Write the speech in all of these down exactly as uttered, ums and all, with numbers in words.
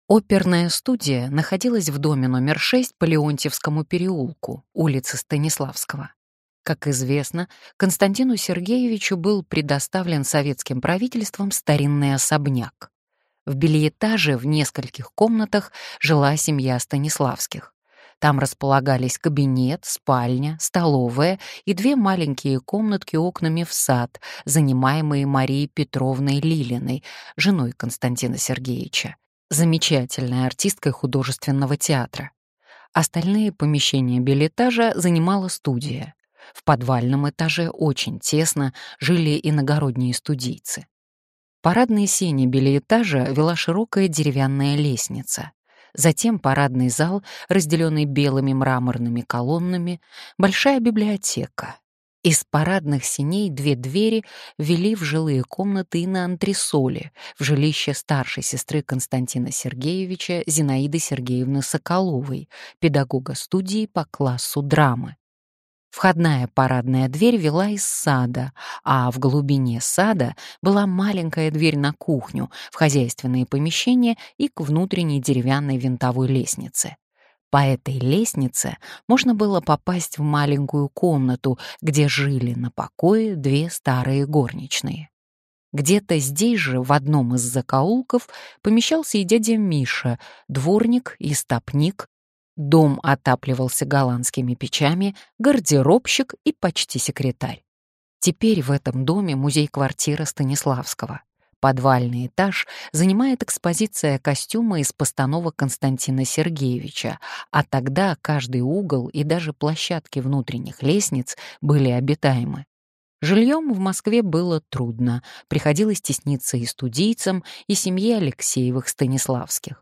Оперная студия находилась в доме номер шесть по Леонтьевскому переулку, улице Станиславского. Как известно, Константину Сергеевичу был предоставлен советским правительством старинный особняк. В бельэтаже в нескольких комнатах жила семья Станиславских. Там располагались кабинет, спальня, столовая и две маленькие комнатки окнами в сад, занимаемые Марией Петровной Лилиной, женой Константина Сергеевича, замечательной артисткой художественного театра. Остальные помещения бельэтажа занимала студия. В подвальном этаже очень тесно жили иногородние студийцы. Парадные сени бельэтажа вела широкая деревянная лестница. Затем парадный зал, разделенный белыми мраморными колоннами, большая библиотека. Из парадных сеней две двери вели в жилые комнаты и на антресоли, в жилище старшей сестры Константина Сергеевича Зинаиды Сергеевны Соколовой, педагога студии по классу драмы. Входная парадная дверь вела из сада, а в глубине сада была маленькая дверь на кухню, в хозяйственные помещения и к внутренней деревянной винтовой лестнице. По этой лестнице можно было попасть в маленькую комнату, где жили на покое две старые горничные. Где-то здесь же, в одном из закоулков, помещался и дядя Миша, дворник и стопник. Дом отапливался голландскими печами, гардеробщик и почти секретарь. Теперь в этом доме музей-квартира Станиславского. Подвальный этаж занимает экспозиция костюма из постановок Константина Сергеевича, а тогда каждый угол и даже площадки внутренних лестниц были обитаемы. Жильем в Москве было трудно, приходилось тесниться и студийцам, и семье Алексеевых-Станиславских.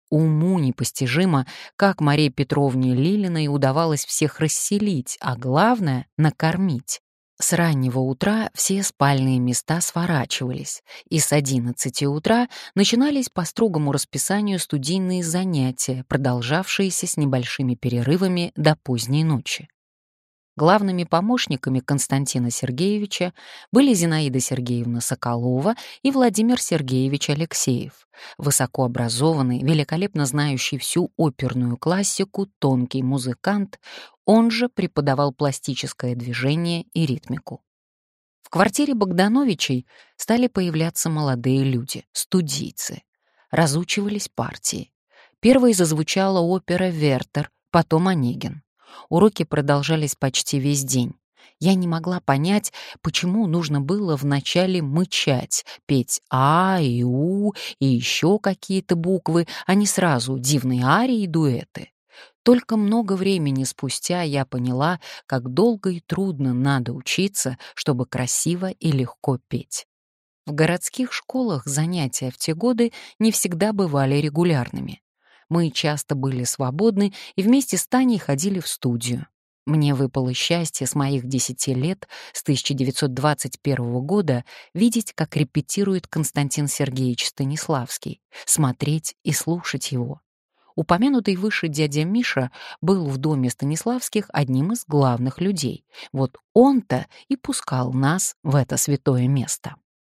Уму непостижимо, как Марии Петровне Лилиной удавалось всех расселить, а главное — накормить. С раннего утра все спальные места сворачивались, и с одиннадцати утра начинались по строгому расписанию студийные занятия, продолжавшиеся с небольшими перерывами до поздней ночи. Главными помощниками Константина Сергеевича были Зинаида Сергеевна Соколова и Владимир Сергеевич Алексеев, высокообразованный, великолепно знающий всю оперную классику, тонкий музыкант, он же преподавал пластическое движение и ритмику. В квартире Богдановичей стали появляться молодые люди, студийцы. Разучивались партии. Первой зазвучала опера «Вертер», потом «Онегин». Уроки продолжались почти весь день. Я не могла понять, почему нужно было вначале мычать, петь «а» и «у» и еще какие-то буквы, а не сразу дивные арии и дуэты. Только много времени спустя я поняла, как долго и трудно надо учиться, чтобы красиво и легко петь. В городских школах занятия в те годы не всегда бывали регулярными. Мы часто были свободны и вместе с Таней ходили в студию. Мне выпало счастье с моих десяти лет, с тысяча девятьсот двадцать первого года, видеть, как репетирует Константин Сергеевич Станиславский, смотреть и слушать его. Упомянутый выше дядя Миша был в доме Станиславских одним из главных людей. Вот он-то и пускал нас в это святое место.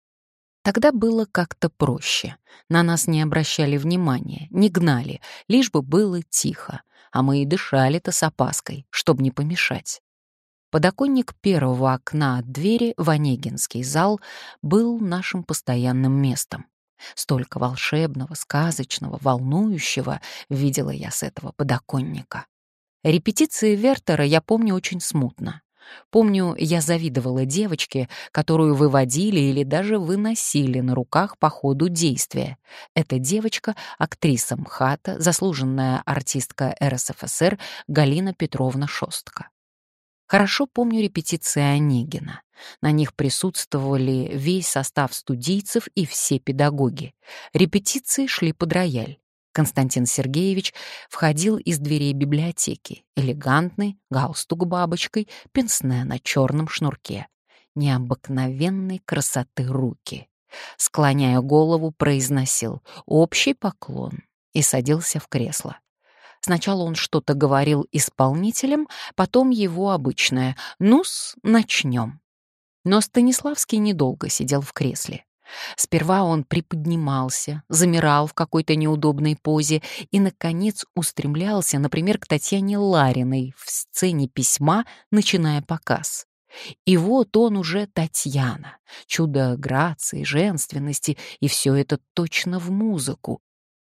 Тогда было как-то проще. На нас не обращали внимания, не гнали, лишь бы было тихо, а мы и дышали-то с опаской, чтобы не помешать. Подоконник первого окна от двери в Онегинский зал был нашим постоянным местом. Столько волшебного, сказочного, волнующего видела я с этого подоконника. Репетиции Вертера я помню очень смутно. Помню, я завидовала девочке, которую выводили или даже выносили на руках по ходу действия. Эта девочка — актриса МХАТа, заслуженная артистка эр эс эф эс эр Галина Петровна Шостка. Хорошо помню репетиции Онегина. На них присутствовали весь состав студийцев и все педагоги. Репетиции шли под рояль. Константин Сергеевич входил из дверей библиотеки, элегантный, галстук бабочкой, пенсне на черном шнурке. Необыкновенной красоты руки. Склоняя голову, произносил «общий поклон» и садился в кресло. Сначала он что-то говорил исполнителям, потом его обычное «ну-с, начнем». Но Станиславский недолго сидел в кресле. Сперва он приподнимался, замирал в какой-то неудобной позе и, наконец, устремлялся, например, к Татьяне Лариной в сцене письма, начиная показ. И вот он уже Татьяна, чудо грации, женственности, и все это точно в музыку.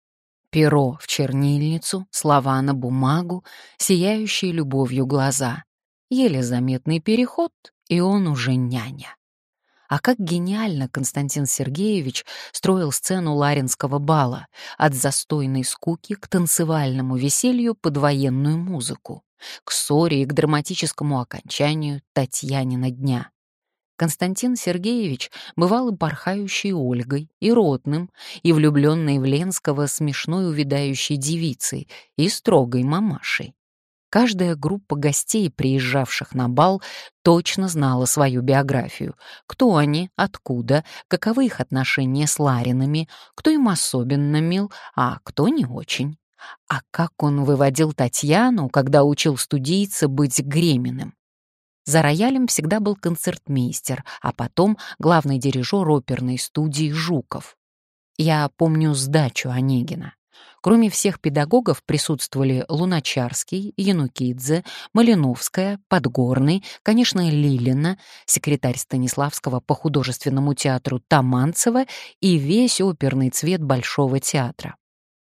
Перо в чернильницу, слова на бумагу, сияющие любовью глаза. Еле заметный переход, и он уже няня. А как гениально Константин Сергеевич строил сцену Ларинского бала, от застойной скуки к танцевальному веселью под военную музыку, к ссоре и к драматическому окончанию Татьянина дня. Константин Сергеевич бывал и порхающей Ольгой, и ротным, и влюбленной в Ленского смешной увядающей девицей, и строгой мамашей. Каждая группа гостей, приезжавших на бал, точно знала свою биографию. Кто они, откуда, каковы их отношения с Ларинами, кто им особенно мил, а кто не очень. А как он выводил Татьяну, когда учил студийца быть Греминым. За роялем всегда был концертмейстер, а потом главный дирижер оперной студии Жуков. Я помню сдачу Онегина. Кроме всех педагогов присутствовали Луначарский, Янукидзе, Малиновская, Подгорный, конечно, Лилина, секретарь Станиславского по художественному театру Таманцева и весь оперный цвет Большого театра.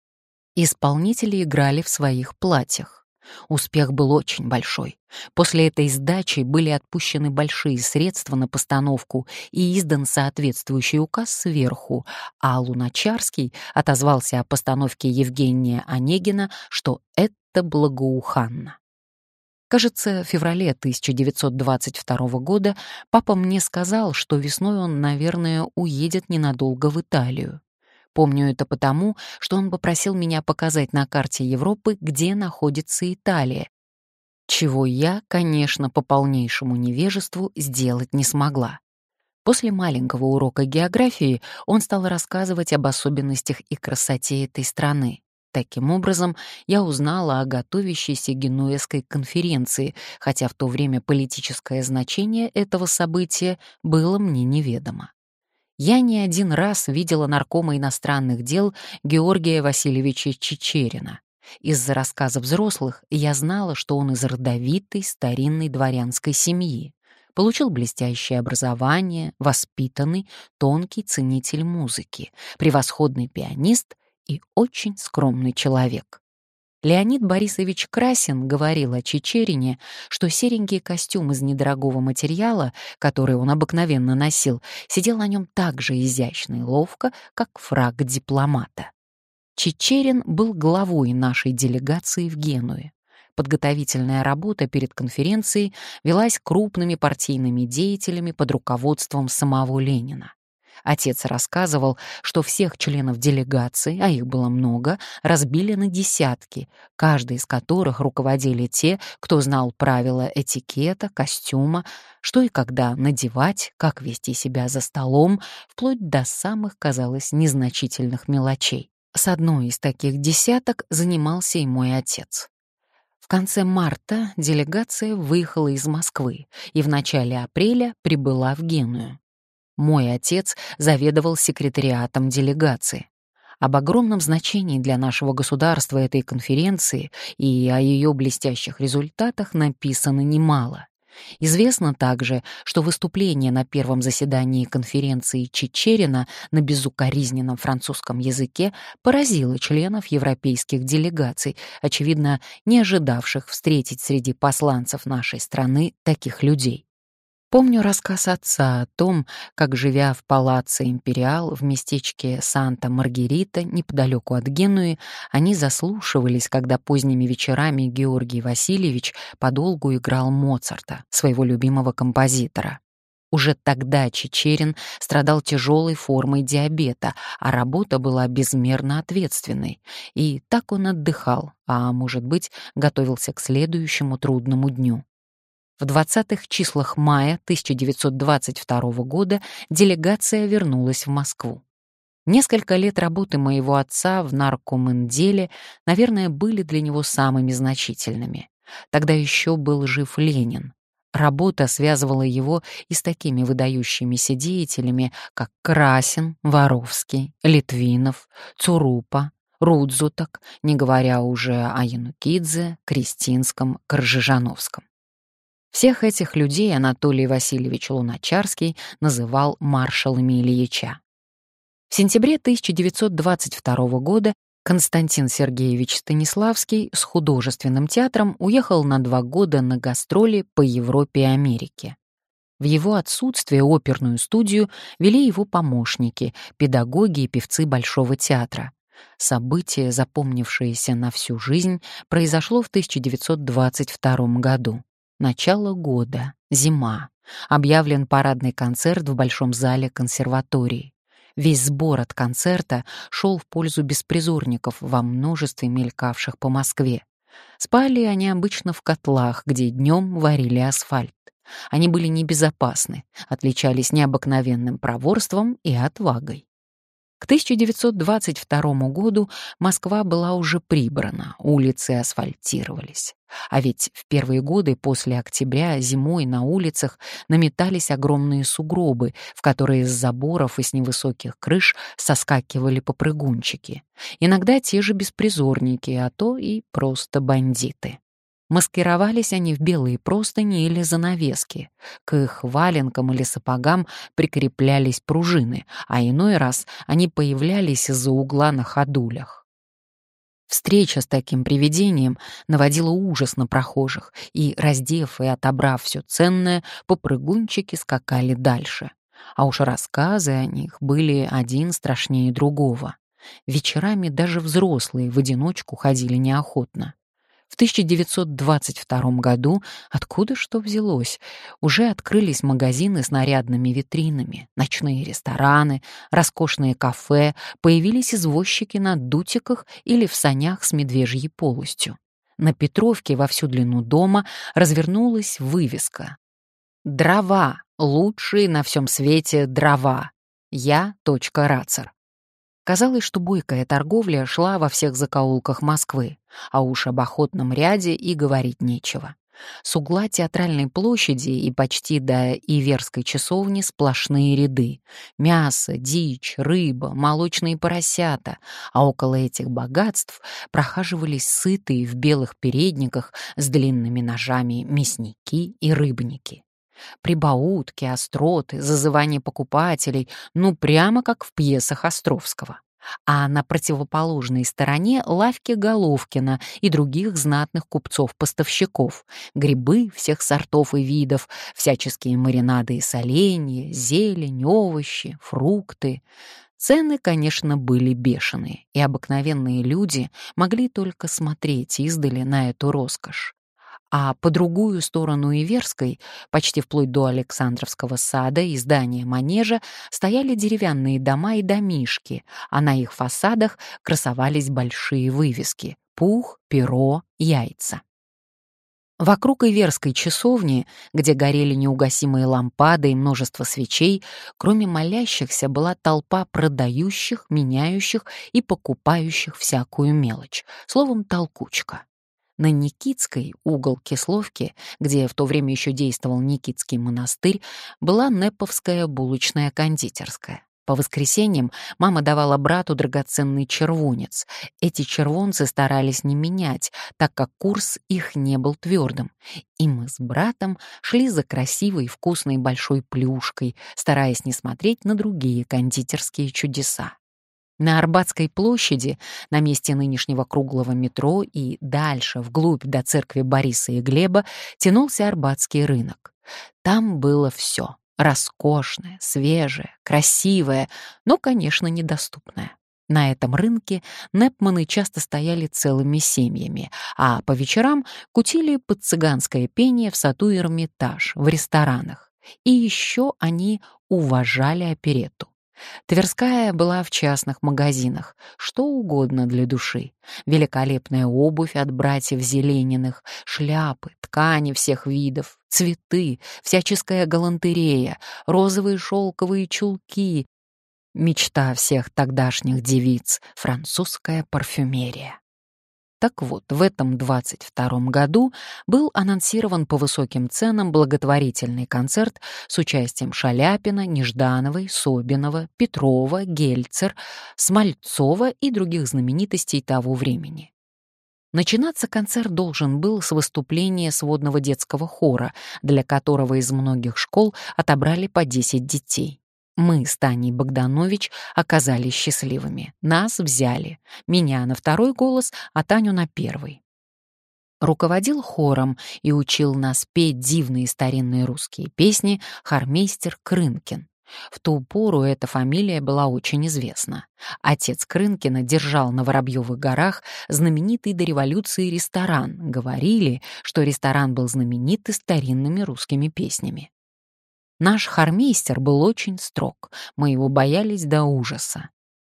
Исполнители играли в своих платьях. Успех был очень большой. После этой сдачи были отпущены большие средства на постановку и издан соответствующий указ сверху, а Луначарский отозвался о постановке Евгения Онегина, что это благоуханно. Кажется, в феврале тысяча девятьсот двадцать второго года папа мне сказал, что весной он, наверное, уедет ненадолго в Италию. Помню это потому, что он попросил меня показать на карте Европы, где находится Италия, чего я, конечно, по полнейшему невежеству сделать не смогла. После маленького урока географии он стал рассказывать об особенностях и красоте этой страны. Таким образом, я узнала о готовящейся Генуэзской конференции, хотя в то время политическое значение этого события было мне неведомо. Я не один раз видела наркома иностранных дел Георгия Васильевича Чичерина. Из-за рассказов взрослых я знала, что он из родовитой старинной дворянской семьи. Получил блестящее образование, воспитанный, тонкий ценитель музыки, превосходный пианист и очень скромный человек. Леонид Борисович Красин говорил о Чичерине, что серенький костюм из недорогого материала, который он обыкновенно носил, сидел на нем так же изящно и ловко, как фрак дипломата. Чичерин был главой нашей делегации в Генуе. Подготовительная работа перед конференцией велась крупными партийными деятелями под руководством самого Ленина. Отец рассказывал, что всех членов делегации, а их было много, разбили на десятки, каждый из которых руководили те, кто знал правила этикета, костюма, что и когда надевать, как вести себя за столом, вплоть до самых, казалось, незначительных мелочей. С одной из таких десяток занимался и мой отец. В конце марта делегация выехала из Москвы и в начале апреля прибыла в Геную. Мой отец заведовал секретариатом делегации. Об огромном значении для нашего государства этой конференции и о ее блестящих результатах написано немало. Известно также, что выступление на первом заседании конференции Чичерина на безукоризненном французском языке поразило членов европейских делегаций, очевидно, не ожидавших встретить среди посланцев нашей страны таких людей. Помню рассказ отца о том, как, живя в палаццо Империал в местечке Санта-Маргерита, неподалеку от Генуи, они заслушивались, когда поздними вечерами Георгий Васильевич подолгу играл Моцарта, своего любимого композитора. Уже тогда Чичерин страдал тяжелой формой диабета, а работа была безмерно ответственной. И так он отдыхал, а, может быть, готовился к следующему трудному дню. В двадцатых числах мая тысяча девятьсот двадцать второго года делегация вернулась в Москву. Несколько лет работы моего отца в наркоминделе, наверное, были для него самыми значительными. Тогда еще был жив Ленин. Работа связывала его и с такими выдающимися деятелями, как Красин, Воровский, Литвинов, Цурупа, Рудзутак, не говоря уже о Янукидзе, Крестинском, Коржижановском. Всех этих людей Анатолий Васильевич Луначарский называл маршалами Ильича. В сентябре тысяча девятьсот двадцать второго года Константин Сергеевич Станиславский с художественным театром уехал на два года на гастроли по Европе и Америке. В его отсутствие оперную студию вели его помощники, педагоги и певцы Большого театра. Событие, запомнившееся на всю жизнь, произошло в тысяча девятьсот двадцать втором году. Начало года, зима. Объявлен парадный концерт в Большом зале консерватории. Весь сбор от концерта шел в пользу беспризорников во множестве мелькавших по Москве. Спали они обычно в котлах, где днем варили асфальт. Они были небезопасны, отличались необыкновенным проворством и отвагой. К тысяча девятьсот двадцать второму году Москва была уже прибрана, улицы асфальтировались. А ведь в первые годы после октября зимой на улицах наметались огромные сугробы, в которые с заборов и с невысоких крыш соскакивали попрыгунчики. Иногда те же беспризорники, а то и просто бандиты. Маскировались они в белые простыни или занавески. К их валенкам или сапогам прикреплялись пружины, а иной раз они появлялись из-за угла на ходулях. Встреча с таким привидением наводила ужас на прохожих, и, раздев и отобрав все ценное, попрыгунчики скакали дальше. А уж рассказы о них были один страшнее другого. Вечерами даже взрослые в одиночку ходили неохотно. В тысяча девятьсот двадцать втором году, откуда что взялось, уже открылись магазины с нарядными витринами, ночные рестораны, роскошные кафе, появились извозчики на дутиках или в санях с медвежьей полостью. На Петровке во всю длину дома развернулась вывеска: «Дрова, лучшие на всем свете дрова. Я. Рацер». Казалось, что бойкая торговля шла во всех закоулках Москвы, а уж об охотном ряде и говорить нечего. С угла Театральной площади и почти до Иверской часовни сплошные ряды. Мясо, дичь, рыба, молочные поросята, а около этих богатств прохаживались сытые в белых передниках с длинными ножами мясники и рыбники. Прибаутки, остроты, зазывание покупателей, ну прямо как в пьесах Островского. А на противоположной стороне лавки Головкина и других знатных купцов-поставщиков, грибы всех сортов и видов, всяческие маринады и соленья, зелень, овощи, фрукты. Цены, конечно, были бешеные, и обыкновенные люди могли только смотреть издали на эту роскошь. А по другую сторону Иверской, почти вплоть до Александровского сада и здания манежа, стояли деревянные дома и домишки, а на их фасадах красовались большие вывески: «Пух», «Перо», «Яйца». Вокруг Иверской часовни, где горели неугасимые лампады и множество свечей, кроме молящихся была толпа продающих, меняющих и покупающих всякую мелочь, словом, толкучка. На Никитской, угол Кисловки, где в то время еще действовал Никитский монастырь, была Нэповская булочная кондитерская. По воскресеньям мама давала брату драгоценный червонец. Эти червонцы старались не менять, так как курс их не был твердым. И мы с братом шли за красивой, вкусной большой плюшкой, стараясь не смотреть на другие кондитерские чудеса. На Арбатской площади, на месте нынешнего круглого метро и дальше, вглубь до церкви Бориса и Глеба, тянулся Арбатский рынок. Там было все — роскошное, свежее, красивое, но, конечно, недоступное. На этом рынке нэпманы часто стояли целыми семьями, а по вечерам кутили под цыганское пение в саду Эрмитаж, в ресторанах. И еще они уважали оперетту. Тверская была в частных магазинах, что угодно для души. Великолепная обувь от братьев Зелениных, шляпы, ткани всех видов, цветы, всяческая галантерея, розовые шелковые чулки. Мечта всех тогдашних девиц — французская парфюмерия. Так вот, в этом двадцать втором году был анонсирован по высоким ценам благотворительный концерт с участием Шаляпина, Неждановой, Собинова, Петрова, Гельцер, Смольцова и других знаменитостей того времени. Начинаться концерт должен был с выступления сводного детского хора, для которого из многих школ отобрали по десять детей. Мы с Таней Богданович оказались счастливыми. Нас взяли. Меня на второй голос, а Таню на первый. Руководил хором и учил нас петь дивные старинные русские песни хормейстер Крынкин. В ту пору эта фамилия была очень известна. Отец Крынкина держал на Воробьевых горах знаменитый до революции ресторан. Говорили, что ресторан был знаменит и старинными русскими песнями. Наш хормейстер был очень строг, мы его боялись до ужаса.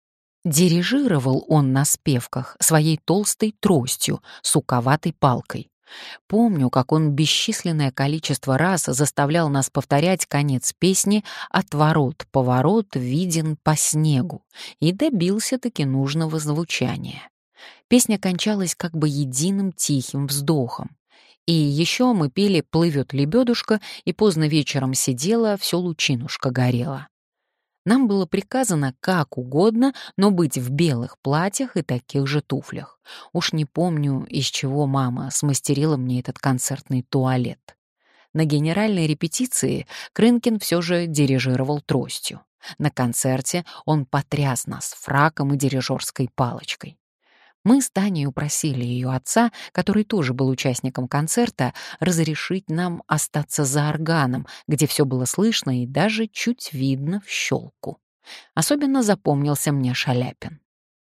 Дирижировал он на спевках своей толстой тростью, суковатой палкой. Помню, как он бесчисленное количество раз заставлял нас повторять конец песни «Отворот-поворот виден по снегу» и добился-таки нужного звучания. Песня кончалась как бы единым тихим вздохом. И еще мы пели «Плывет лебедушка», и поздно вечером сидела, все лучинушка горела. Нам было приказано как угодно, но быть в белых платьях и таких же туфлях. Уж не помню, из чего мама смастерила мне этот концертный туалет. На генеральной репетиции Крынкин все же дирижировал тростью. На концерте он потряс нас фраком и дирижерской палочкой. Мы с Таней упросили ее отца, который тоже был участником концерта, разрешить нам остаться за органом, где все было слышно и даже чуть видно в щелку. Особенно запомнился мне Шаляпин.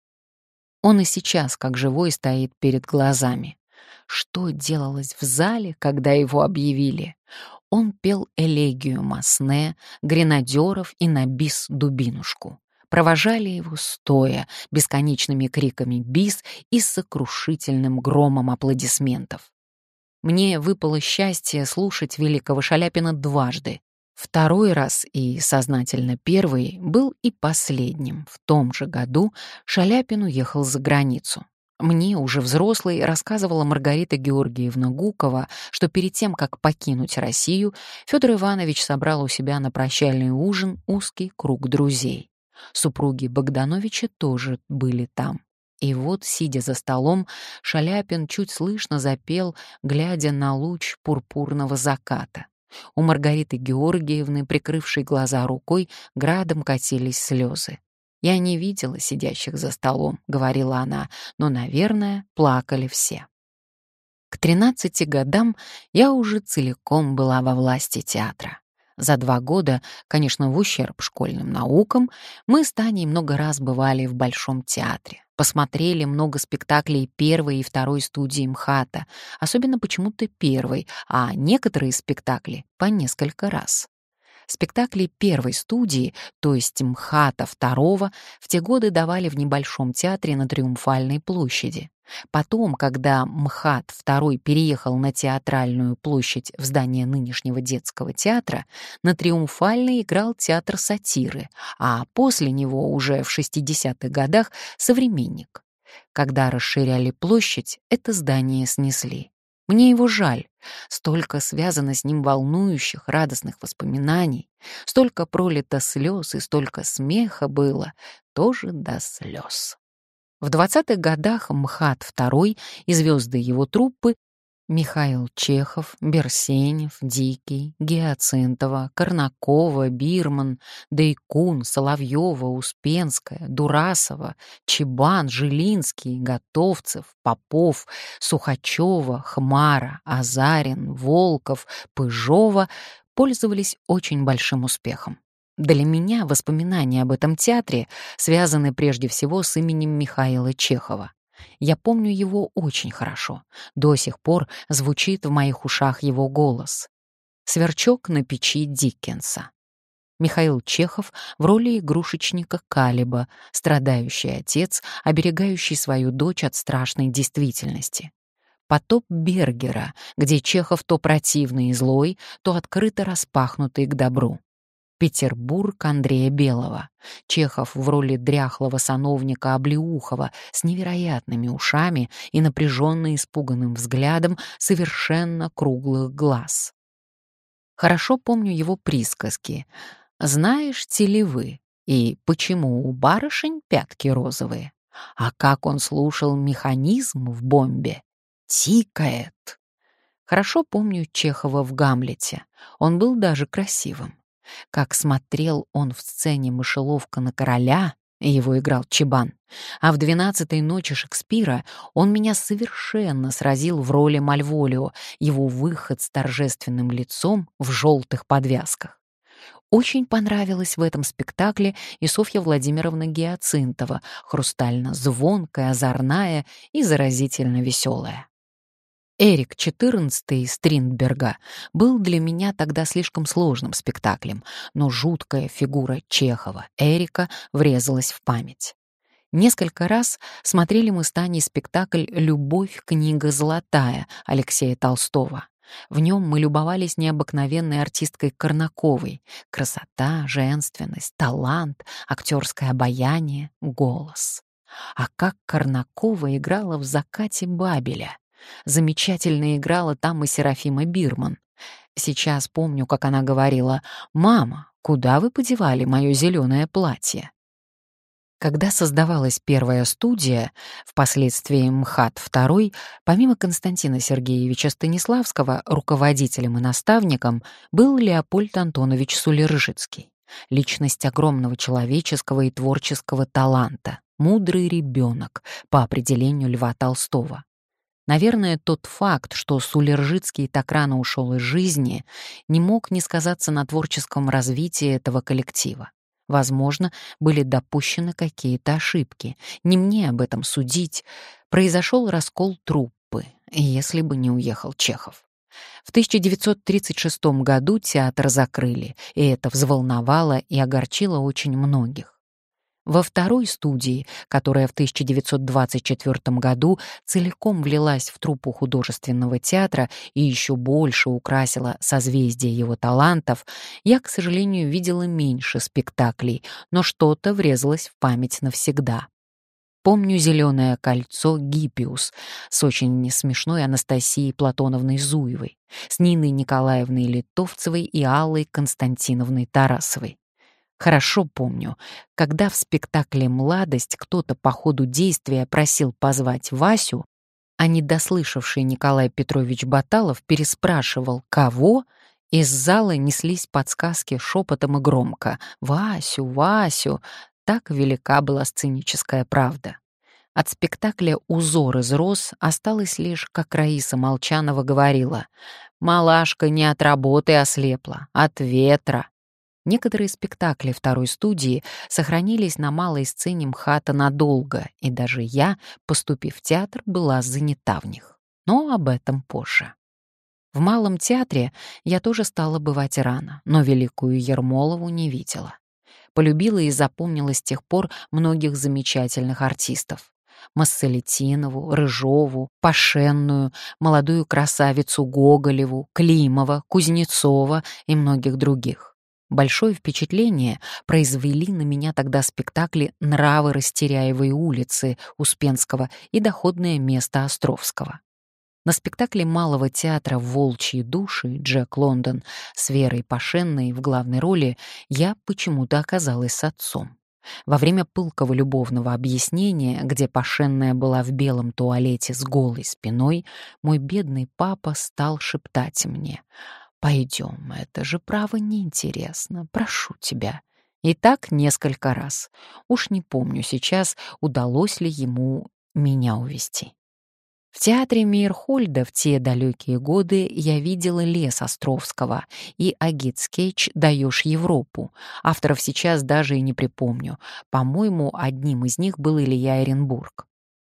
Он и сейчас, как живой, стоит перед глазами. Что делалось в зале, когда его объявили? Он пел элегию Масне, гренадеров и на бис дубинушку. Провожали его стоя, бесконечными криками бис и сокрушительным громом аплодисментов. Мне выпало счастье слушать великого Шаляпина дважды. Второй раз, и сознательно первый, был и последним. В том же году Шаляпин уехал за границу. Мне, уже взрослой, рассказывала Маргарита Георгиевна Гукова, что перед тем, как покинуть Россию, Федор Иванович собрал у себя на прощальный ужин узкий круг друзей. Супруги Богдановича тоже были там. И вот, сидя за столом, Шаляпин чуть слышно запел, глядя на луч пурпурного заката. У Маргариты Георгиевны, прикрывшей глаза рукой, градом катились слезы. «Я не видела сидящих за столом», — говорила она, «но, наверное, плакали все». К тринадцати годам я уже целиком была во власти театра. За два года, конечно, в ущерб школьным наукам, мы с Таней много раз бывали в Большом театре, посмотрели много спектаклей первой и второй студии МХАТа, особенно почему-то первой, а некоторые спектакли по несколько раз. Спектакли первой студии, то есть МХАТа второго, в те годы давали в небольшом театре на Триумфальной площади. Потом, когда МХАТ второй переехал на Театральную площадь в здание нынешнего детского театра, на Триумфальной играл театр сатиры, а после него уже в шестидесятых годах «Современник». Когда расширяли площадь, это здание снесли. Мне его жаль. Столько связано с ним волнующих, радостных воспоминаний, столько пролито слез и столько смеха было, тоже до слез. В двадцатых годах МХАТ второй и звезды его труппы Михаил Чехов, Берсенев, Дикий, Гиацинтова, Корнакова, Бирман, Дейкун, Соловьева, Успенская, Дурасова, Чебан, Жилинский, Готовцев, Попов, Сухачева, Хмара, Азарин, Волков, Пыжова пользовались очень большим успехом. Для меня воспоминания об этом театре связаны прежде всего с именем Михаила Чехова. Я помню его очень хорошо. До сих пор звучит в моих ушах его голос. «Сверчок на печи» Диккенса. Михаил Чехов в роли игрушечника Калиба, страдающий отец, оберегающий свою дочь от страшной действительности. «Потоп Бергера», где Чехов то противный и злой, то открыто распахнутый к добру. «Петербург» Андрея Белого, Чехов в роли дряхлого сановника Облеухова с невероятными ушами и напряженно испуганным взглядом совершенно круглых глаз. Хорошо помню его присказки «Знаешь ли вы и почему у барышень пятки розовые? А как он слушал механизм в бомбе? Тикает!» Хорошо помню Чехова в «Гамлете». Он был даже красивым. Как смотрел он в сцене «Мышеловка на короля», его играл Чебан, а в «Двенадцатой ночи» Шекспира он меня совершенно сразил в роли Мальволио, его выход с торжественным лицом в желтых подвязках. Очень понравилась в этом спектакле и Софья Владимировна Гиацинтова, хрустально-звонкая, озорная и заразительно веселая. «Эрик четырнадцатый» Стрindберга был для меня тогда слишком сложным спектаклем, но жуткая фигура Чехова, Эрика, врезалась в память. Несколько раз смотрели мы с Таней спектакль «Любовь, книга золотая» Алексея Толстого. В нем мы любовались необыкновенной артисткой Корнаковой. Красота, женственность, талант, актерское обаяние, голос. А как Корнакова играла в «Закате Бабеля». Замечательно играла там и Серафима Бирман. Сейчас помню, как она говорила: «Мама, куда вы подевали мое зеленое платье?» Когда создавалась первая студия, впоследствии МХАТ второй, помимо Константина Сергеевича Станиславского, руководителем и наставником был Леопольд Антонович Сулержицкий. Личность огромного человеческого и творческого таланта, мудрый ребенок, по определению Льва Толстого. Наверное, тот факт, что Сулержицкий так рано ушел из жизни, не мог не сказаться на творческом развитии этого коллектива. Возможно, были допущены какие-то ошибки. Не мне об этом судить. Произошел раскол труппы, если бы не уехал Чехов. В тысяча девятьсот тридцать шестом году театр закрыли, и это взволновало и огорчило очень многих. Во второй студии, которая в тысяча девятьсот двадцать четвёртом году целиком влилась в труппу художественного театра и еще больше украсила созвездие его талантов, я, к сожалению, видела меньше спектаклей, но что-то врезалось в память навсегда. Помню «Зеленое кольцо» Гиппиус с очень смешной Анастасией Платоновной Зуевой, с Ниной Николаевной Литовцевой и Аллой Константиновной Тарасовой. Хорошо помню, когда в спектакле «Младость» кто-то по ходу действия просил позвать Васю, а недослышавший Николай Петрович Баталов переспрашивал «Кого?», из зала неслись подсказки шепотом и громко «Васю, Васю!». Так велика была сценическая правда. От спектакля «Узор из роз» осталось лишь, как Раиса Молчанова говорила: «Малашка не от работы ослепла, от ветра». Некоторые спектакли второй студии сохранились на малой сцене МХАТа надолго, и даже я, поступив в театр, была занята в них. Но об этом позже. В Малом театре я тоже стала бывать рано, но великую Ермолову не видела. Полюбила и запомнила с тех пор многих замечательных артистов. Массолетинову, Рыжову, Пашенную, молодую красавицу Гоголеву, Климова, Кузнецова и многих других. Большое впечатление произвели на меня тогда спектакли «Нравы Растеряевой улицы» Успенского и «Доходное место» Островского. На спектакле Малого театра «Волчьи души» Джек Лондон с Верой Пашенной в главной роли я почему-то оказалась с отцом. Во время пылкого любовного объяснения, где Пашенная была в белом туалете с голой спиной, мой бедный папа стал шептать мне: «Пойдем, это же право неинтересно, прошу тебя». И так несколько раз. Уж не помню сейчас, удалось ли ему меня увести. В театре Мейерхольда в те далекие годы я видела «Лес» Островского и агит-скетч «Даешь Европу». Авторов сейчас даже и не припомню. По-моему, одним из них был Илья Оренбург.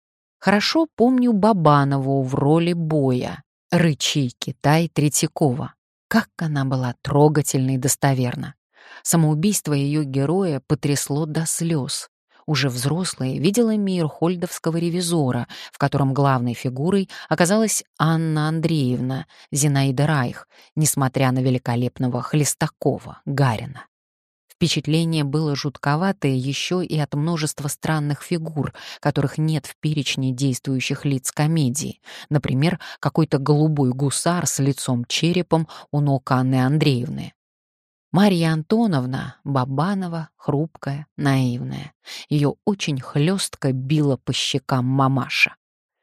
Хорошо помню Бабанову в роли Боя, «Рычи, Китай» Третьякова. Как она была трогательна и достоверна. Самоубийство ее героя потрясло до слез. Уже взрослая видела мейерхольдовского ревизора, в котором главной фигурой оказалась Анна Андреевна, Зинаида Райх, несмотря на великолепного Хлестакова, Гарина. Впечатление было жутковатое еще и от множества странных фигур, которых нет в перечне действующих лиц комедии. Например, какой-то голубой гусар с лицом-черепом у ног Анны Андреевны. Марья Антоновна Бабанова, хрупкая, наивная. Ее очень хлестко била по щекам мамаша.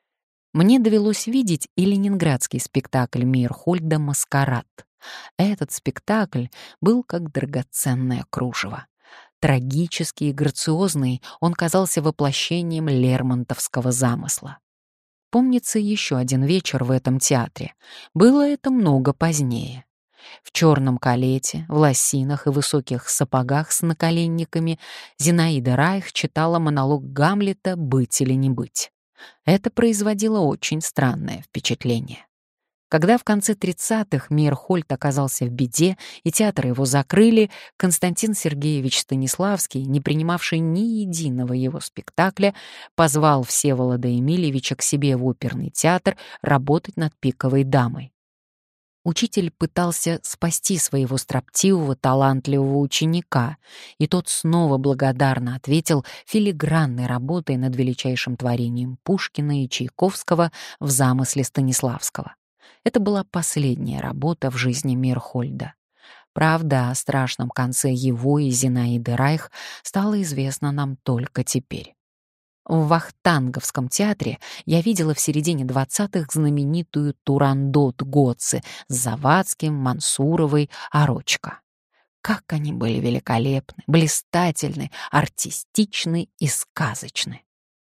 Мне довелось видеть и ленинградский спектакль Мейерхольда «Маскарад». Этот спектакль был как драгоценное кружево. Трагический и грациозный, он казался воплощением лермонтовского замысла. Помнится еще один вечер в этом театре. Было это много позднее. В черном калете, в лосинах и высоких сапогах с наколенниками Зинаида Райх читала монолог Гамлета «Быть или не быть». Это производило очень странное впечатление. Когда в конце тридцатых Мейерхольд оказался в беде и театр его закрыли, Константин Сергеевич Станиславский, не принимавший ни единого его спектакля, позвал Всеволода Емельевича к себе в оперный театр работать над «Пиковой дамой». Учитель пытался спасти своего строптивого, талантливого ученика, и тот снова благодарно ответил филигранной работой над величайшим творением Пушкина и Чайковского в замысле Станиславского. Это была последняя работа в жизни Мейерхольда. Правда о страшном конце его и Зинаиды Райх стало известно нам только теперь. В Вахтанговском театре я видела в середине двадцатых знаменитую «Турандот» Готце с Завадским, Мансуровой, Орочко. Как они были великолепны, блистательны, артистичны и сказочны.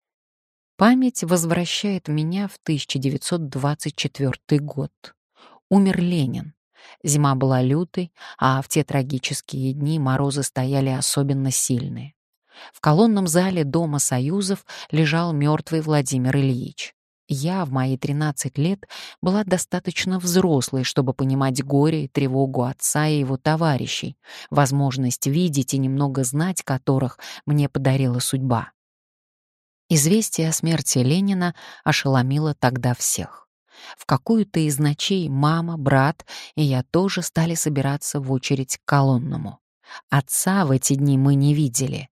Память возвращает меня в тысяча девятьсот двадцать четвёртый год. Умер Ленин. Зима была лютой, а в те трагические дни морозы стояли особенно сильные. В колонном зале Дома Союзов лежал мертвый Владимир Ильич. Я в мои тринадцать лет была достаточно взрослой, чтобы понимать горе и тревогу отца и его товарищей, возможность видеть и немного знать которых мне подарила судьба. Известие о смерти Ленина ошеломило тогда всех. В какую-то из ночей мама, брат и я тоже стали собираться в очередь к колонному. Отца в эти дни мы не видели.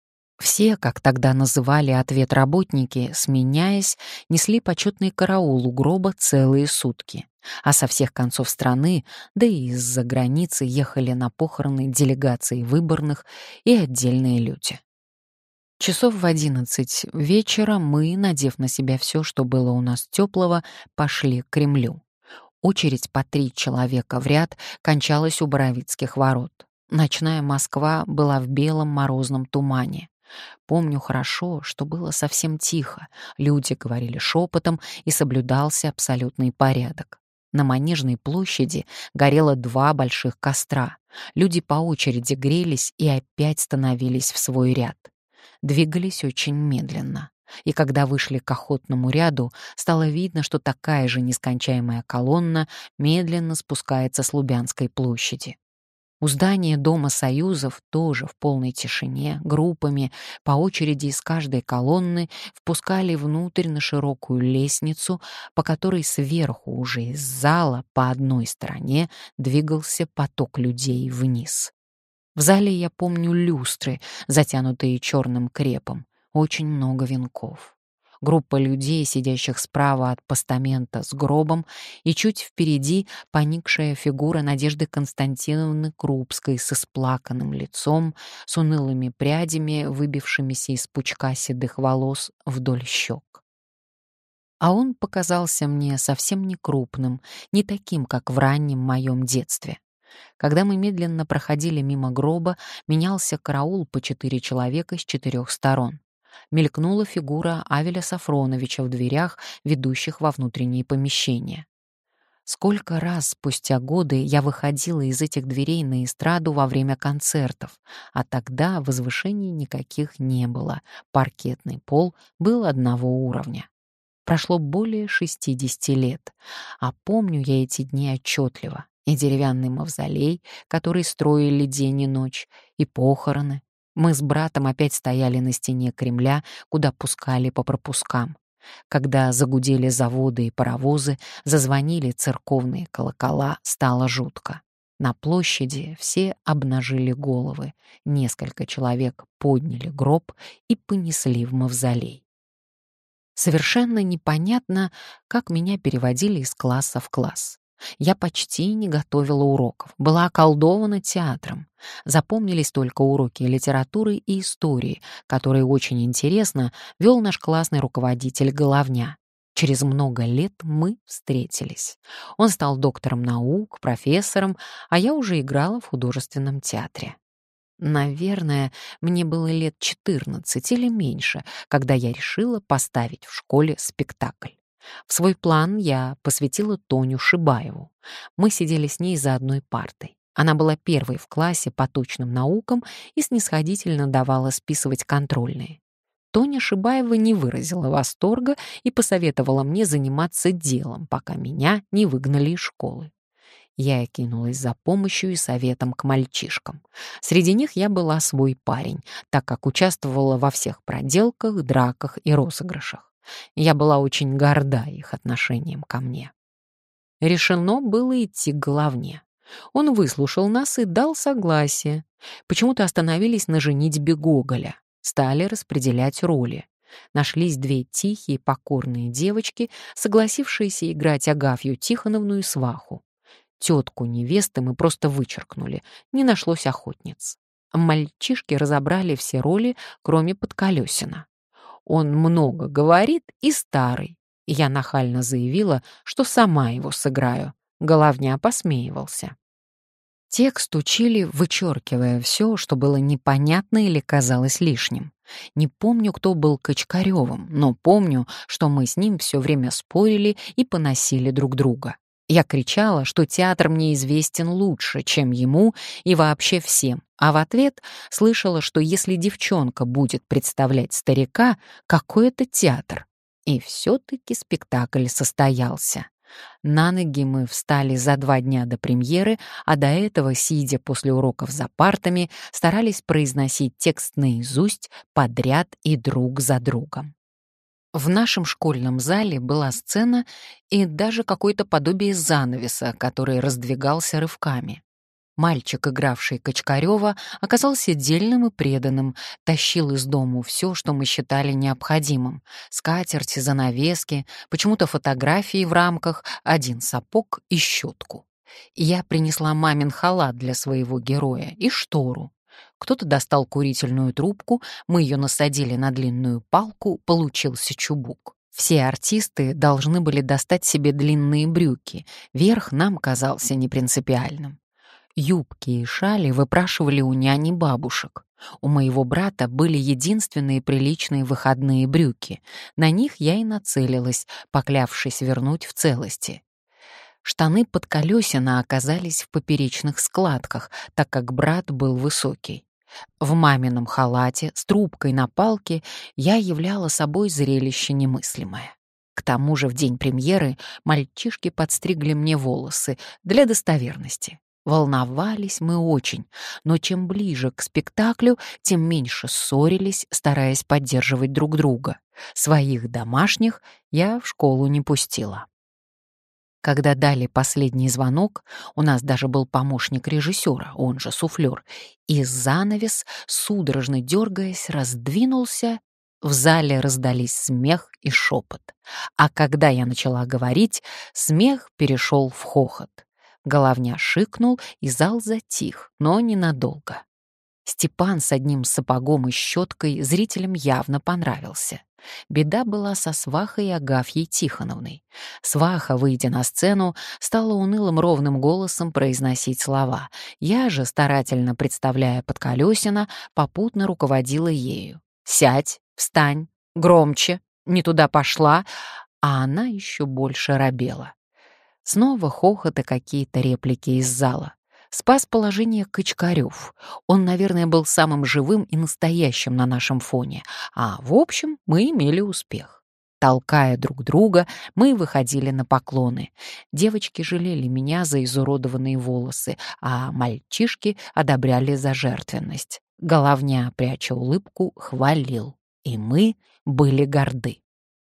Все, как тогда называли ответработники, сменяясь, несли почетный караул у гроба целые сутки. А со всех концов страны, да и из-за границы ехали на похороны делегации выборных и отдельные люди. Часов в одиннадцать вечера мы, надев на себя все, что было у нас теплого, пошли к Кремлю. Очередь по три человека в ряд кончалась у Боровицких ворот. Ночная Москва была в белом морозном тумане. Помню хорошо, что было совсем тихо, люди говорили шепотом и соблюдался абсолютный порядок. На Манежной площади горело два больших костра. Люди по очереди грелись и опять становились в свой ряд. Двигались очень медленно. И когда вышли к охотному ряду, стало видно, что такая же нескончаемая колонна медленно спускается с Лубянской площади. У здания Дома Союзов тоже в полной тишине, группами, по очереди из каждой колонны впускали внутрь на широкую лестницу, по которой сверху уже из зала по одной стороне двигался поток людей вниз. В зале я помню люстры, затянутые черным крепом, очень много венков. Группа людей, сидящих справа от постамента с гробом, и чуть впереди поникшая фигура Надежды Константиновны Крупской с исплаканным лицом, с унылыми прядями, выбившимися из пучка седых волос вдоль щек. А он показался мне совсем не крупным, не таким, как в раннем моем детстве. Когда мы медленно проходили мимо гроба, менялся караул по четыре человека с четырех сторон. Мелькнула фигура Авеля Сафроновича в дверях, ведущих во внутренние помещения. Сколько раз спустя годы я выходила из этих дверей на эстраду во время концертов, а тогда возвышений никаких не было, паркетный пол был одного уровня. Прошло более шестидесяти лет, а помню я эти дни отчетливо. И деревянный мавзолей, который строили день и ночь, и похороны. Мы с братом опять стояли на стене Кремля, куда пускали по пропускам. Когда загудели заводы и паровозы, зазвонили церковные колокола, стало жутко. На площади все обнажили головы, несколько человек подняли гроб и понесли в мавзолей. Совершенно непонятно, как меня переводили из класса в класс. Я почти не готовила уроков, была околдована театром. Запомнились только уроки литературы и истории, которые очень интересно вел наш классный руководитель Головня. Через много лет мы встретились. Он стал доктором наук, профессором, а я уже играла в художественном театре. Наверное, мне было лет четырнадцать или меньше, когда я решила поставить в школе спектакль. В свой план я посвятила Тоню Шибаеву. Мы сидели с ней за одной партой. Она была первой в классе по точным наукам и снисходительно давала списывать контрольные. Тоня Шибаева не выразила восторга и посоветовала мне заниматься делом, пока меня не выгнали из школы. Я кинулась за помощью и советом к мальчишкам. Среди них я была свой парень, так как участвовала во всех проделках, драках и розыгрышах. Я была очень горда их отношением ко мне. Решено было идти к Головне. Он выслушал нас и дал согласие. Почему-то остановились на женитьбе Гоголя. Стали распределять роли. Нашлись две тихие, покорные девочки, согласившиеся играть Агафью Тихоновну и сваху. Тетку невесты мы просто вычеркнули, не нашлось охотниц. Мальчишки разобрали все роли, кроме Подколесина. Он много говорит и старый. Я нахально заявила, что сама его сыграю. Головня посмеивался. Текст учили, вычеркивая все, что было непонятно или казалось лишним. Не помню, кто был Качкаревым, но помню, что мы с ним все время спорили и поносили друг друга. Я кричала, что театр мне известен лучше, чем ему и вообще всем, а в ответ слышала, что если девчонка будет представлять старика, какой это театр. И все-таки спектакль состоялся. На ноги мы встали за два дня до премьеры, а до этого, сидя после уроков за партами, старались произносить текст наизусть, подряд и друг за другом. В нашем школьном зале была сцена и даже какое-то подобие занавеса, который раздвигался рывками. Мальчик, игравший Качкарева, оказался дельным и преданным, тащил из дому все, что мы считали необходимым: скатерти, занавески, почему-то фотографии в рамках, один сапог и щетку. Я принесла мамин халат для своего героя и штору. Кто-то достал курительную трубку, мы ее насадили на длинную палку, получился чубук. Все артисты должны были достать себе длинные брюки, верх нам казался непринципиальным. Юбки и шали выпрашивали у няни бабушек. У моего брата были единственные приличные выходные брюки. На них я и нацелилась, поклявшись вернуть в целости. Штаны Подколесина оказались в поперечных складках, так как брат был высокий. В мамином халате с трубкой на палке я являла собой зрелище немыслимое. К тому же в день премьеры мальчишки подстригли мне волосы для достоверности. Волновались мы очень, но чем ближе к спектаклю, тем меньше ссорились, стараясь поддерживать друг друга. Своих домашних я в школу не пустила. Когда дали последний звонок, у нас даже был помощник режиссера, он же суфлер, и занавес, судорожно дергаясь, раздвинулся. В зале раздались смех и шепот. А когда я начала говорить, смех перешел в хохот. Головня шикнул, и зал затих, но ненадолго. Степан с одним сапогом и щеткой зрителям явно понравился. Беда была со свахой Агафьей Тихоновной. Сваха, выйдя на сцену, стала унылым ровным голосом произносить слова. Я же, старательно представляя Подколесина, попутно руководила ею. «Сядь, встань, громче, не туда пошла», а она еще больше робела. Снова хохот и какие-то реплики из зала. Спас положение Качкарев. Он, наверное, был самым живым и настоящим на нашем фоне. А в общем, мы имели успех. Толкая друг друга, мы выходили на поклоны. Девочки жалели меня за изуродованные волосы, а мальчишки одобряли за жертвенность. Головня, пряча улыбку, хвалил. И мы были горды.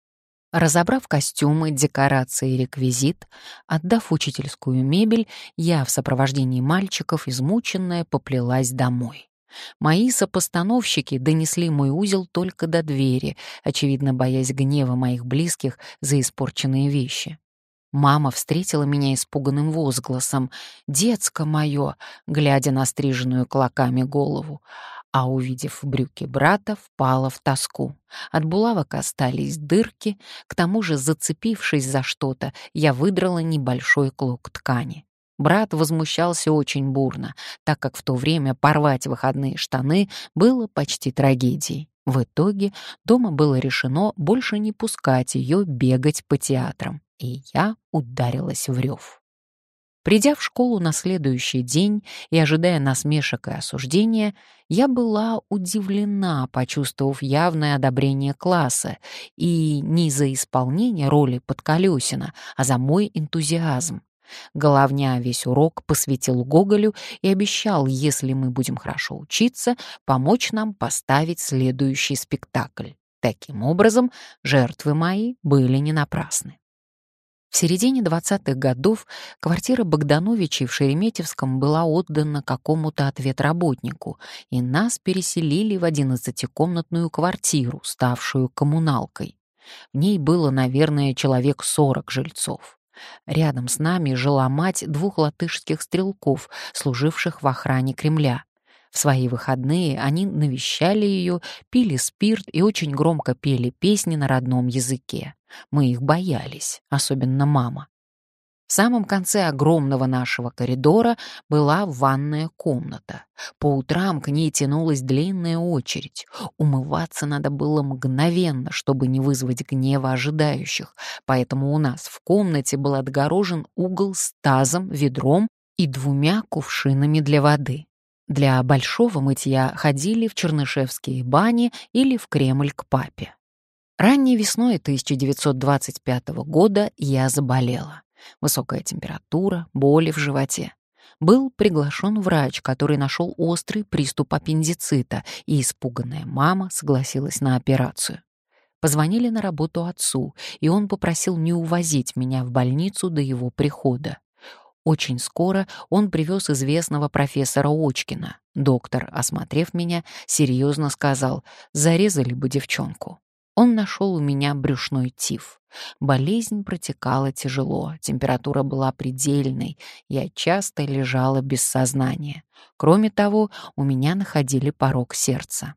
Разобрав костюмы, декорации и реквизит, отдав учительскую мебель, я в сопровождении мальчиков, измученная, поплелась домой. Мои сопостановщики донесли мой узел только до двери, очевидно, боясь гнева моих близких за испорченные вещи. Мама встретила меня испуганным возгласом «Детско мое!», глядя на стриженную клоками голову, а, увидев брюки брата, впала в тоску. От булавок остались дырки, к тому же, зацепившись за что-то, я выдрала небольшой клок ткани. Брат возмущался очень бурно, так как в то время порвать выходные штаны было почти трагедией. В итоге дома было решено больше не пускать ее бегать по театрам, и я ударилась в рев. Придя в школу на следующий день и ожидая насмешек и осуждения, я была удивлена, почувствовав явное одобрение класса, и не за исполнение роли Подколесина, а за мой энтузиазм. Головня весь урок посвятил Гоголю и обещал, если мы будем хорошо учиться, помочь нам поставить следующий спектакль. Таким образом, жертвы мои были не напрасны. В середине двадцатых годов квартира Богдановичей в Шереметьевском была отдана какому-то ответработнику, и нас переселили в одиннадцатикомнатную квартиру, ставшую коммуналкой. В ней было, наверное, человек сорок жильцов. Рядом с нами жила мать двух латышских стрелков, служивших в охране Кремля. В свои выходные они навещали ее, пили спирт и очень громко пели песни на родном языке. Мы их боялись, особенно мама. В самом конце огромного нашего коридора была ванная комната. По утрам к ней тянулась длинная очередь. Умываться надо было мгновенно, чтобы не вызвать гнева ожидающих, поэтому у нас в комнате был отгорожен угол с тазом, ведром и двумя кувшинами для воды. Для большого мытья ходили в чернышевские бани или в Кремль к папе. Ранней весной тысяча девятьсот двадцать пятого года я заболела. Высокая температура, боли в животе. Был приглашен врач, который нашел острый приступ аппендицита, и испуганная мама согласилась на операцию. Позвонили на работу отцу, и он попросил не увозить меня в больницу до его прихода. Очень скоро он привез известного профессора Очкина. Доктор, осмотрев меня, серьезно сказал: «Зарезали бы девчонку». Он нашел у меня брюшной тиф. Болезнь протекала тяжело, температура была предельной, я часто лежала без сознания. Кроме того, у меня находили порок сердца.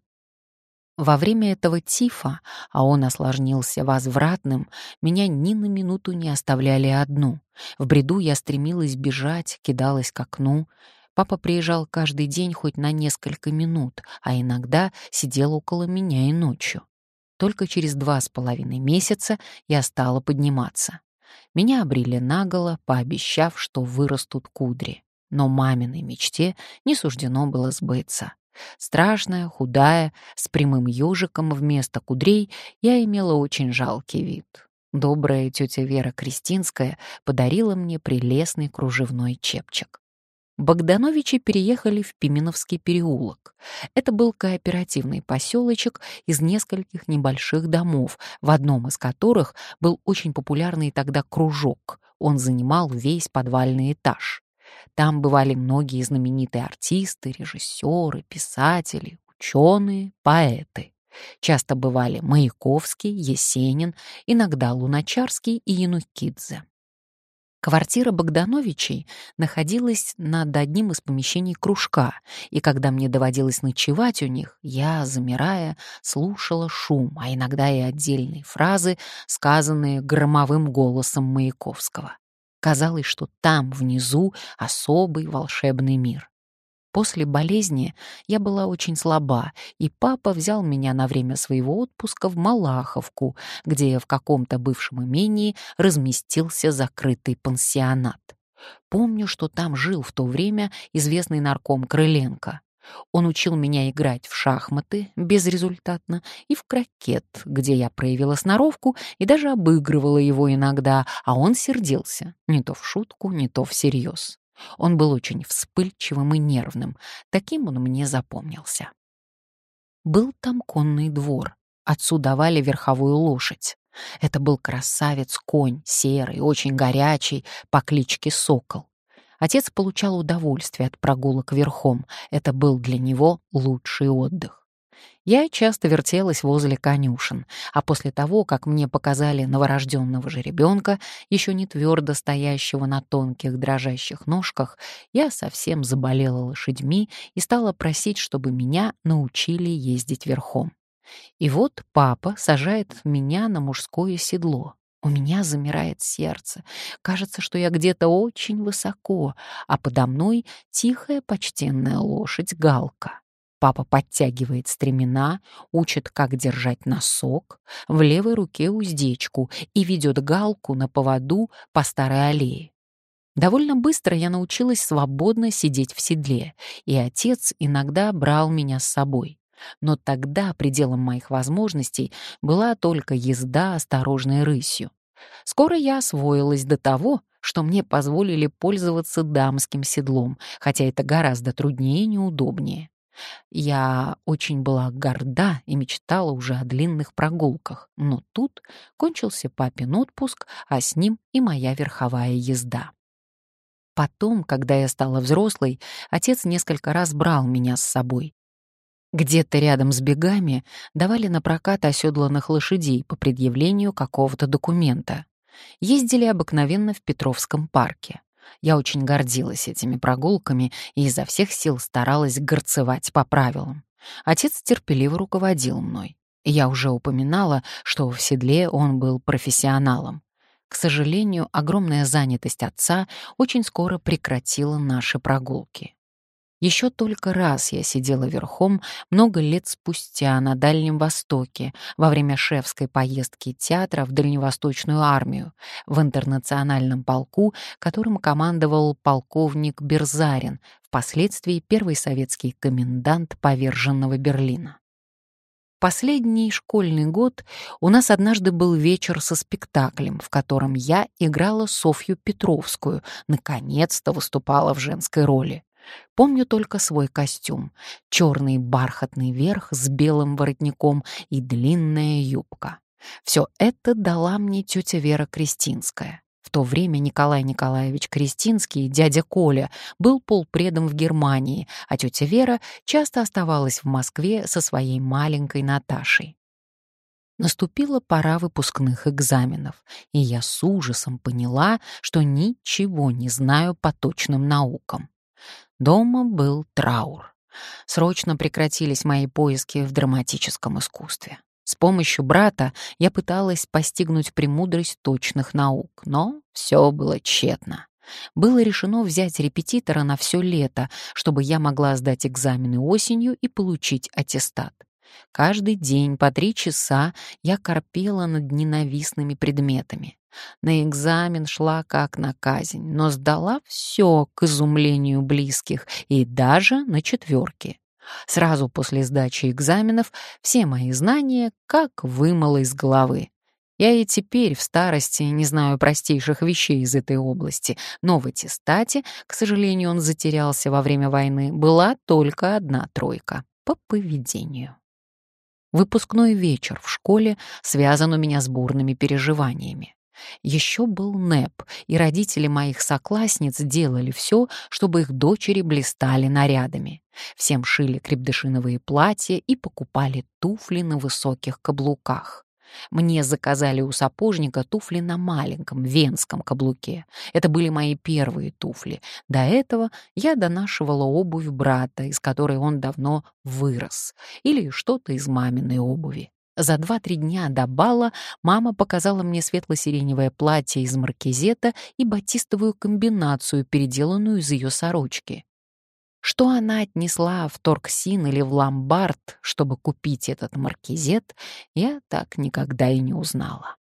Во время этого тифа, а он осложнился возвратным, меня ни на минуту не оставляли одну. В бреду я стремилась бежать, кидалась к окну. Папа приезжал каждый день хоть на несколько минут, а иногда сидел около меня и ночью. Только через два с половиной месяца я стала подниматься. Меня обрили наголо, пообещав, что вырастут кудри. Но маминой мечте не суждено было сбыться. Страшная, худая, с прямым ежиком вместо кудрей, я имела очень жалкий вид. Добрая тетя Вера Крестинская подарила мне прелестный кружевной чепчик. Богдановичи переехали в Пименовский переулок. Это был кооперативный поселочек из нескольких небольших домов, в одном из которых был очень популярный тогда кружок. Он занимал весь подвальный этаж. Там бывали многие знаменитые артисты, режиссеры, писатели, ученые, поэты. Часто бывали Маяковский, Есенин, иногда Луначарский и Янукидзе. Квартира Богдановичей находилась над одним из помещений кружка, и когда мне доводилось ночевать у них, я, замирая, слушала шум, а иногда и отдельные фразы, сказанные громовым голосом Маяковского. Казалось, что там, внизу, особый волшебный мир. После болезни я была очень слаба, и папа взял меня на время своего отпуска в Малаховку, где в каком-то бывшем имении разместился закрытый пансионат. Помню, что там жил в то время известный нарком Крыленко. Он учил меня играть в шахматы безрезультатно и в крокет, где я проявила сноровку и даже обыгрывала его иногда, а он сердился, не то в шутку, не то всерьез. Он был очень вспыльчивым и нервным, таким он мне запомнился. Был там конный двор, отцу давали верховую лошадь. Это был красавец-конь, серый, очень горячий, по кличке Сокол. Отец получал удовольствие от прогулок верхом. Это был для него лучший отдых. Я часто вертелась возле конюшен, а после того, как мне показали новорожденного жеребенка, еще не твердо стоящего на тонких дрожащих ножках, я совсем заболела лошадьми и стала просить, чтобы меня научили ездить верхом. И вот папа сажает меня на мужское седло. У меня замирает сердце. Кажется, что я где-то очень высоко, а подо мной тихая почтенная лошадь Галка. Папа подтягивает стремена, учит, как держать носок, в левой руке уздечку и ведет Галку на поводу по старой аллее. Довольно быстро я научилась свободно сидеть в седле, и отец иногда брал меня с собой. Но тогда пределом моих возможностей была только езда осторожной рысью. Скоро я освоилась до того, что мне позволили пользоваться дамским седлом, хотя это гораздо труднее и неудобнее. Я очень была горда и мечтала уже о длинных прогулках, но тут кончился папин отпуск, а с ним и моя верховая езда. Потом, когда я стала взрослой, отец несколько раз брал меня с собой. Где-то рядом с бегами давали на прокат оседланных лошадей по предъявлению какого-то документа. Ездили обыкновенно в Петровском парке. Я очень гордилась этими прогулками и изо всех сил старалась горцевать по правилам. Отец терпеливо руководил мной. Я уже упоминала, что в седле он был профессионалом. К сожалению, огромная занятость отца очень скоро прекратила наши прогулки. Еще только раз я сидела верхом много лет спустя на Дальнем Востоке во время шефской поездки театра в Дальневосточную армию в интернациональном полку, которым командовал полковник Берзарин, впоследствии первый советский комендант поверженного Берлина. Последний школьный год у нас однажды был вечер со спектаклем, в котором я играла Софью Петровскую, наконец-то выступала в женской роли. Помню только свой костюм: черный бархатный верх с белым воротником и длинная юбка. Все это дала мне тетя Вера Крестинская. В то время Николай Николаевич Крестинский, дядя Коля, был полпредом в Германии, а тетя Вера часто оставалась в Москве со своей маленькой Наташей. Наступила пора выпускных экзаменов, и я с ужасом поняла, что ничего не знаю по точным наукам. Дома был траур. Срочно прекратились мои поиски в драматическом искусстве. С помощью брата я пыталась постигнуть премудрость точных наук, но все было тщетно. Было решено взять репетитора на все лето, чтобы я могла сдать экзамены осенью и получить аттестат. Каждый день по три часа я корпела над ненавистными предметами. На экзамен шла как на казнь, но сдала все к изумлению близких и даже на четверки. Сразу после сдачи экзаменов все мои знания как вымыло из головы. Я и теперь в старости не знаю простейших вещей из этой области, но в аттестате, к сожалению, он затерялся во время войны, была только одна тройка по поведению. Выпускной вечер в школе связан у меня с бурными переживаниями. Еще был НЭП, и родители моих соклассниц делали все, чтобы их дочери блистали нарядами. Всем шили крепдышиновые платья и покупали туфли на высоких каблуках. Мне заказали у сапожника туфли на маленьком венском каблуке. Это были мои первые туфли. До этого я донашивала обувь брата, из которой он давно вырос, или что-то из маминой обуви. За два-три дня до бала мама показала мне светло-сиреневое платье из маркизета и батистовую комбинацию, переделанную из ее сорочки. Что она отнесла в Торксин или в ломбард, чтобы купить этот маркизет, я так никогда и не узнала.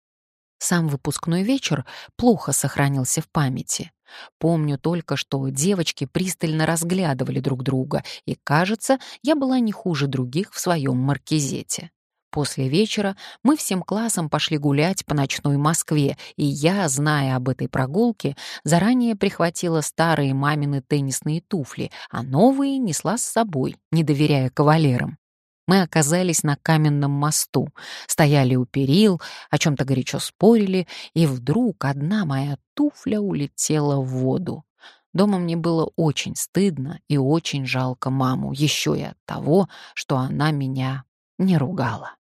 Сам выпускной вечер плохо сохранился в памяти. Помню только, что девочки пристально разглядывали друг друга, и, кажется, я была не хуже других в своем маркизете. После вечера мы всем классом пошли гулять по ночной Москве, и я, зная об этой прогулке, заранее прихватила старые мамины теннисные туфли, а новые несла с собой, не доверяя кавалерам. Мы оказались на каменном мосту, стояли у перил, о чем-то горячо спорили, и вдруг одна моя туфля улетела в воду. Дома мне было очень стыдно и очень жалко маму, еще и от того, что она меня не ругала.